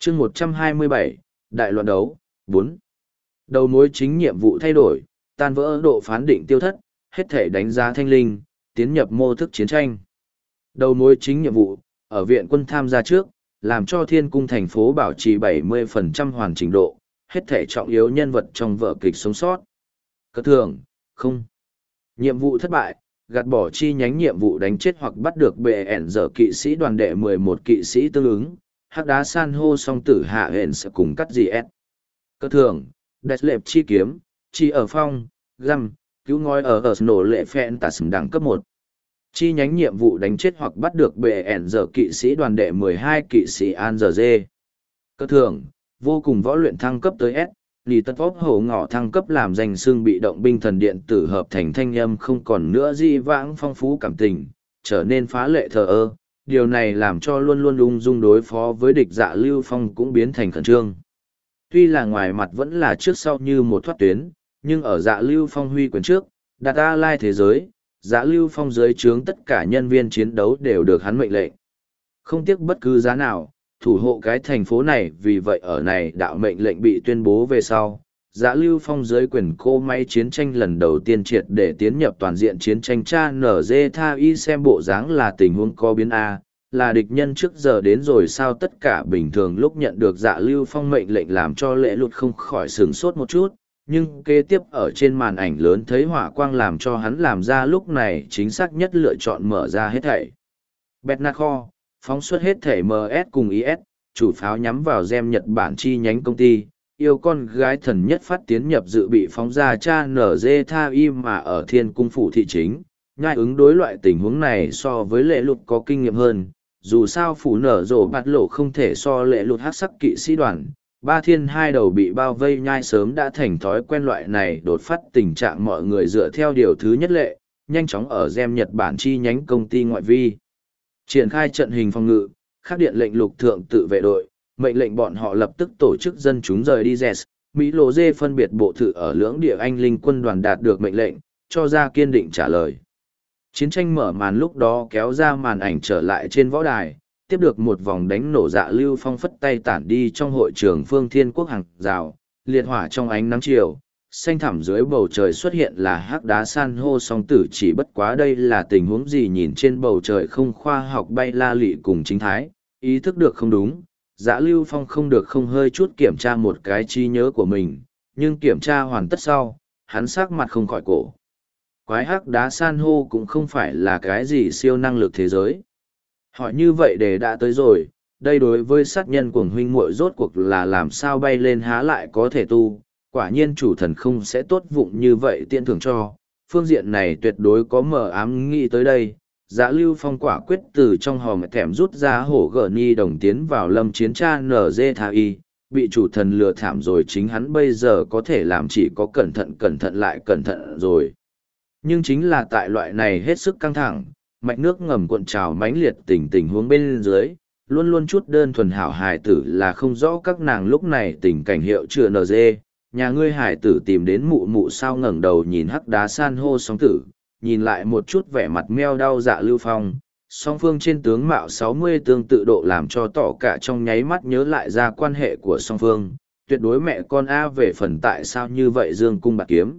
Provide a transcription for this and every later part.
chương 127, Đại loạn đấu, 4. Đầu mối chính nhiệm vụ thay đổi, tan vỡ độ phán định tiêu thất, hết thể đánh giá thanh linh, tiến nhập mô thức chiến tranh. Đầu mối chính nhiệm vụ, ở viện quân tham gia trước, làm cho thiên cung thành phố bảo trì 70% hoàn chỉnh độ, hết thể trọng yếu nhân vật trong vở kịch sống sót. Cất thường, không. Nhiệm vụ thất bại, gạt bỏ chi nhánh nhiệm vụ đánh chết hoặc bắt được bệ ẻn dở kỵ sĩ đoàn đệ 11 kỵ sĩ tương ứng, hắc đá san hô song tử hạ hẹn sẽ cùng cắt gì ép. Cất thường, đẹp lệp chi kiếm, chi ở phong, găm, cứu ngói ở nổ lệ phẹn tả sừng đẳng cấp 1. Chi nhánh nhiệm vụ đánh chết hoặc bắt được bệ ẻn dở kỵ sĩ đoàn đệ 12 kỵ sĩ An Giờ Dê. Cơ thường, vô cùng võ luyện thăng cấp tới S, lì tất vóc hổ ngỏ thăng cấp làm danh xương bị động binh thần điện tử hợp thành thanh âm không còn nữa di vãng phong phú cảm tình, trở nên phá lệ thờ ơ. Điều này làm cho luôn luôn ung dung đối phó với địch Dạ Lưu Phong cũng biến thành khẩn trương. Tuy là ngoài mặt vẫn là trước sau như một thoát tuyến, nhưng ở Dạ Lưu Phong huy quyền trước, đặt A Lai thế giới, Dạ Lưu Phong dưới trướng tất cả nhân viên chiến đấu đều được hắn mệnh lệnh. Không tiếc bất cứ giá nào, thủ hộ cái thành phố này, vì vậy ở này đạo mệnh lệnh bị tuyên bố về sau. Dạ Lưu Phong dưới quyền cô máy chiến tranh lần đầu tiên triệt để tiến nhập toàn diện chiến tranh cha nở dê tha y xem bộ dáng là tình huống có biến A, là địch nhân trước giờ đến rồi sao tất cả bình thường lúc nhận được Dạ Lưu Phong mệnh lệnh làm cho Lệ Lụt không khỏi sửng sốt một chút. Nhưng kế tiếp ở trên màn ảnh lớn thấy hỏa quang làm cho hắn làm ra lúc này chính xác nhất lựa chọn mở ra hết thảy. Betnacor, phóng xuất hết thảy MS cùng IS, chủ pháo nhắm vào gem Nhật Bản chi nhánh công ty, yêu con gái thần nhất phát tiến nhập dự bị phóng ra cha nở dê tha im mà ở thiên cung phủ thị chính. Nhai ứng đối loại tình huống này so với Lệ Lụt có kinh nghiệm hơn, dù sao phủ nở rổ bạt lộ không thể so Lệ Lụt hát sắc kỵ sĩ đoàn. Ba thiên hai đầu bị bao vây nhai sớm đã thành thói quen loại này đột phát tình trạng mọi người dựa theo điều thứ nhất lệ, nhanh chóng ở gem Nhật Bản chi nhánh công ty ngoại vi. Triển khai trận hình phòng ngự, khắc điện lệnh lục thượng tự vệ đội, mệnh lệnh bọn họ lập tức tổ chức dân chúng rời đi Zs. Mỹ Lô Dê phân biệt bộ thự ở lưỡng địa anh linh quân đoàn đạt được mệnh lệnh, cho ra kiên định trả lời. Chiến tranh mở màn lúc đó kéo ra màn ảnh trở lại trên võ đài. Tiếp được một vòng đánh nổ Dạ Lưu Phong phất tay tản đi trong hội trường phương thiên quốc hàng rào, liệt hỏa trong ánh nắng chiều, xanh thẳm dưới bầu trời xuất hiện là hắc đá san hô song tử chỉ bất quá đây là tình huống gì nhìn trên bầu trời không khoa học bay la lị cùng chính thái, ý thức được không đúng, Dạ Lưu Phong không được không hơi chút kiểm tra một cái trí nhớ của mình, nhưng kiểm tra hoàn tất sau, hắn sắc mặt không khỏi cổ. Quái hắc đá san hô cũng không phải là cái gì siêu năng lực thế giới. Hỏi như vậy để đã tới rồi, đây đối với sát nhân của huynh muội rốt cuộc là làm sao bay lên há lại có thể tu, quả nhiên chủ thần không sẽ tốt vụng như vậy tiện thưởng cho, phương diện này tuyệt đối có mở ám nghĩ tới đây. Dạ Lưu Phong quả quyết từ trong hòm thèm rút ra hổ gở ni đồng tiến vào lâm chiến tra nở dê tha y, bị chủ thần lừa thảm rồi chính hắn bây giờ có thể làm chỉ có cẩn thận lại cẩn thận rồi. Nhưng chính là tại loại này hết sức căng thẳng, mạch nước ngầm cuộn trào mãnh liệt tình huống bên dưới, luôn luôn chút đơn thuần hảo hài tử là không rõ các nàng lúc này tình cảnh hiệu chưa nờ dê, nhà ngươi hài tử tìm đến mụ mụ sao ngẩng đầu nhìn hắc đá san hô sóng tử, nhìn lại một chút vẻ mặt meo đau Dạ Lưu Phong, song phương trên tướng mạo 60 tương tự độ làm cho tỏ cả trong nháy mắt nhớ lại ra quan hệ của song phương, tuyệt đối mẹ con A về phần tại sao như vậy dương cung bạc kiếm.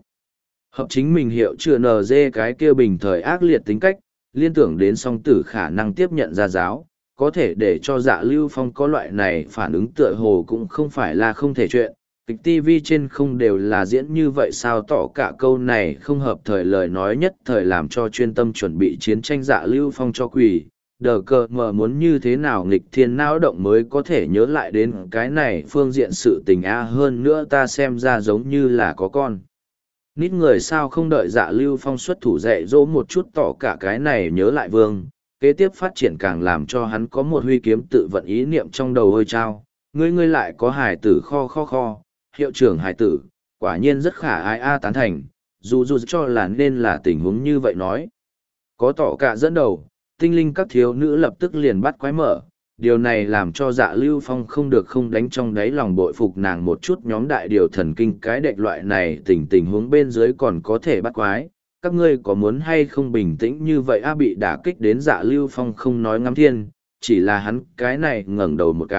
Hợp chính mình hiệu chưa nờ dê cái kia bình thời ác liệt tính cách, liên tưởng đến song tử khả năng tiếp nhận ra giáo, có thể để cho Dạ Lưu Phong có loại này phản ứng tựa hồ cũng không phải là không thể chuyện. Kịch TV trên không đều là diễn như vậy sao tỏ cả câu này không hợp thời lời nói nhất thời làm cho chuyên tâm chuẩn bị chiến tranh Dạ Lưu Phong cho quỷ. Đờ cờ mờ muốn như thế nào nghịch thiên não động mới có thể nhớ lại đến cái này phương diện sự tình a hơn nữa ta xem ra giống như là có con. Nít người sao không đợi Dạ Lưu Phong xuất thủ dạy dỗ một chút tỏ cả cái này nhớ lại vương, kế tiếp phát triển càng làm cho hắn có một huy kiếm tự vận ý niệm trong đầu hơi trao, ngươi lại có hải tử kho, hiệu trưởng hải tử, quả nhiên rất khả ai a tán thành, dù cho là nên là tình huống như vậy nói. Có tỏ cả dẫn đầu, tinh linh các thiếu nữ lập tức liền bắt quái mở. Điều này làm cho Dạ Lưu Phong không được không đánh trong đáy lòng bội phục nàng một chút nhóm đại điều thần kinh cái đệch loại này tình huống bên dưới còn có thể bắt quái. Các ngươi có muốn hay không bình tĩnh như vậy a bị đả kích đến Dạ Lưu Phong không nói ngắm thiên, chỉ là hắn cái này ngẩng đầu một cái,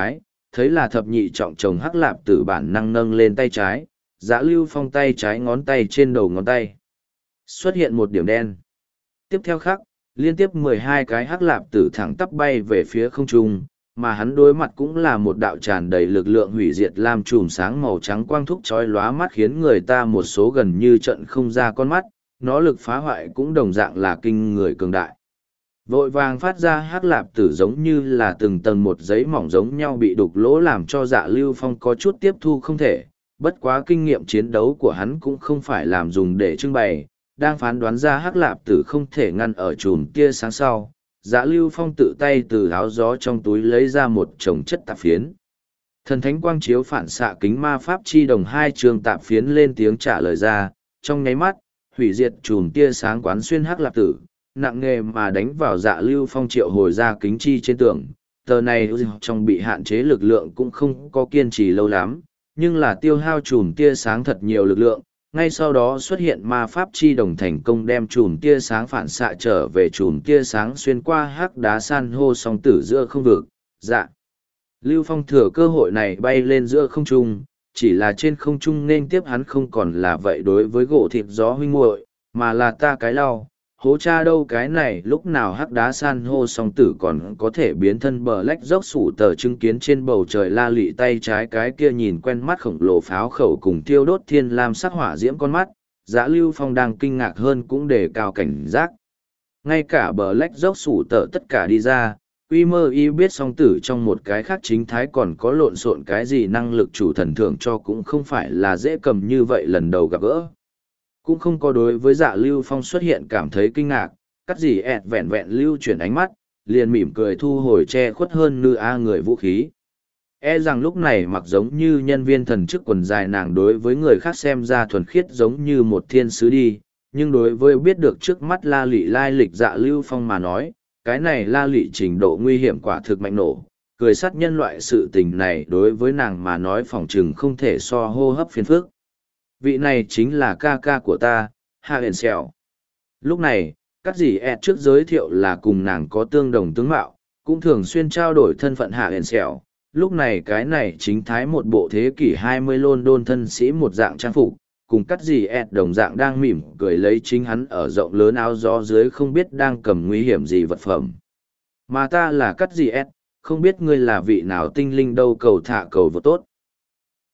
thấy là thập nhị trọng chồng hắc lạp tử bản năng nâng lên tay trái, Dạ Lưu Phong tay trái ngón tay trên đầu ngón tay. Xuất hiện một điểm đen. Tiếp theo khắc, liên tiếp 12 cái hắc lạp tử thẳng tắp bay về phía không trung, mà hắn đối mặt cũng là một đạo tràn đầy lực lượng hủy diệt lam chùm sáng màu trắng quang thúc chói lóa mắt khiến người ta một số gần như trận không ra con mắt, nó lực phá hoại cũng đồng dạng là kinh người cường đại. Vội vàng phát ra hắc lạp tử giống như là từng tầng một giấy mỏng giống nhau bị đục lỗ làm cho Dạ Lưu Phong có chút tiếp thu không thể, bất quá kinh nghiệm chiến đấu của hắn cũng không phải làm dùng để trưng bày, đang phán đoán ra hắc lạp tử không thể ngăn ở chùm tia sáng sau. Dạ Lưu Phong tự tay từ áo gió trong túi lấy ra một chồng chất tạp phiến. Thần thánh quang chiếu phản xạ kính ma pháp chi đồng hai trường tạp phiến lên tiếng trả lời ra, trong nháy mắt, hủy diệt chùm tia sáng quán xuyên hắc lạp tử, nặng nề mà đánh vào Dạ Lưu Phong triệu hồi ra kính chi trên tường. Tờ này trong bị hạn chế lực lượng cũng không có kiên trì lâu lắm, nhưng là tiêu hao chùm tia sáng thật nhiều lực lượng. Ngay sau đó xuất hiện ma pháp chi đồng thành công đem chùm tia sáng phản xạ trở về chùm tia sáng xuyên qua hắc đá san hô song tử giữa không vực. Dạ. Lưu Phong thừa cơ hội này bay lên giữa không trung, chỉ là trên không trung nên tiếp hắn không còn là vậy đối với gỗ thịt gió huynh muội, mà là ta cái lau. Hố cha đâu cái này lúc nào hắc đá san hô song tử còn có thể biến thân bờ lách dốc sủ tờ chứng kiến trên bầu trời la lị tay trái cái kia nhìn quen mắt khổng lồ pháo khẩu cùng tiêu đốt thiên lam sắc hỏa diễm con mắt, Dạ Lưu Phong đang kinh ngạc hơn cũng đề cao cảnh giác. Ngay cả bờ lách dốc sủ tờ tất cả đi ra, Quy Mơ Y biết song tử trong một cái khác chính thái còn có lộn xộn cái gì năng lực chủ thần thưởng cho cũng không phải là dễ cầm như vậy lần đầu gặp gỡ. Cũng không có đối với Dạ Lưu Phong xuất hiện cảm thấy kinh ngạc, cắt gì ẹt vẹn vẹn lưu chuyển ánh mắt, liền mỉm cười thu hồi che khuất hơn nư a người vũ khí. E rằng lúc này mặc giống như nhân viên thần chức quần dài nàng đối với người khác xem ra thuần khiết giống như một thiên sứ đi, nhưng đối với biết được trước mắt la lị lai lịch Dạ Lưu Phong mà nói, cái này la lị trình độ nguy hiểm quả thực mạnh nổ, cười sát nhân loại sự tình này đối với nàng mà nói phỏng chừng không thể so hô hấp phiền phức. Vị này chính là ca ca của ta, Hạ Hển Sẹo. Lúc này, các dì ẹt trước giới thiệu là cùng nàng có tương đồng tướng mạo, cũng thường xuyên trao đổi thân phận Hạ Hển Sẹo. Lúc này cái này chính thái một bộ thế kỷ 20 London thân sĩ một dạng trang phục, cùng các dì ẹt đồng dạng đang mỉm cười lấy chính hắn ở rộng lớn áo gió dưới không biết đang cầm nguy hiểm gì vật phẩm. Mà ta là các dì ẹt, không biết ngươi là vị nào tinh linh đâu cầu thả cầu vô tốt.